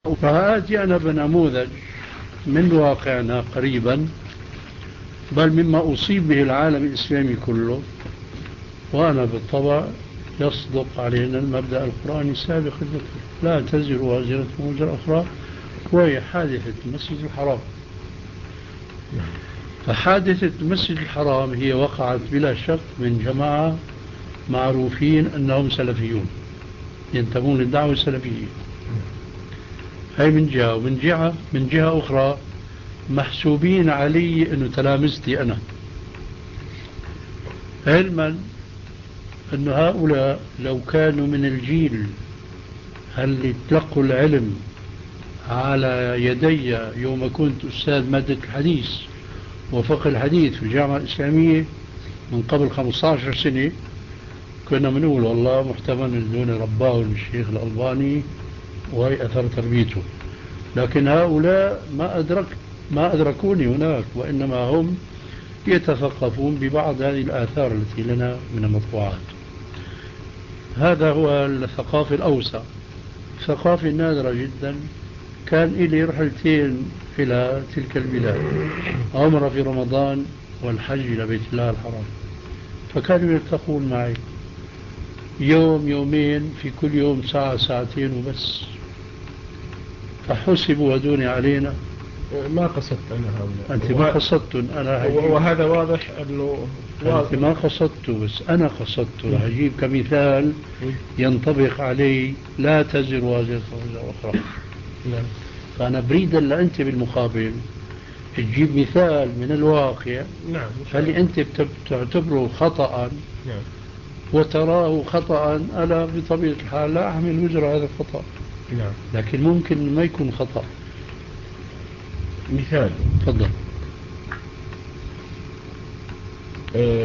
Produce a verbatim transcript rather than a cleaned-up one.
فآتي أنا بنموذج من واقعنا قريبا، بل مما أصيب به العالم الإسلامي كله، وأنا بالطبع يصدق علينا المبدأ القرآني السابق الذكر: لا تزر وازرة وزر أخرى، وهي حادثة المسجد الحرام. فحادثة المسجد الحرام هي وقعت بلا شك من جماعة معروفين أنهم سلفيون ينتمون للدعوة السلفية. هاي من جهة، ومن جهة من جهة أخرى محسوبين علي أنه تلامذتي أنا، علما أن هؤلاء لو كانوا من الجيل اللي تلقوا العلم على يدي يوم كنت أستاذ مادة الحديث وفقه الحديث في الجامعة الإسلامية من قبل خمسة عشر سنة، كنا بنقول والله محتمل دون رباه الشيخ الألباني وهي أثر تربيته. لكن هؤلاء ما أدرك ما أدركوني هناك، وإنما هم يتثقفون ببعض هذه الآثار التي لنا من المطبوعات. هذا هو الثقافة الأوسع. الثقافة النادرة جدا كان إلي رحلتين إلى تلك البلاد، عمرة في رمضان والحج إلى بيت الله الحرام، فكانوا يلتقون معي يوم يومين، في كل يوم ساعة ساعتين وبس، فحسبوا ودوني علينا. ما قصدت أنا هؤلاء، أنت ما قصدت، أنا هجيب، وهذا واضح أنه أنت ما قصدت، بس أنا قصدت. رح أجيب كمثال ينطبق علي: لا تزر وازرة وزر أخرى. فأنا بريد ألا أنت بالمقابل تجيب مثال من الواقع، نعم، فاللي أنت تعتبره خطأ نعم. وتراه خطأ، أنا بطبيعة الحال لا أحمل وزر هذا الخطأ، نعم. لكن ممكن ما يكون خطأ. مثال، تفضل. أه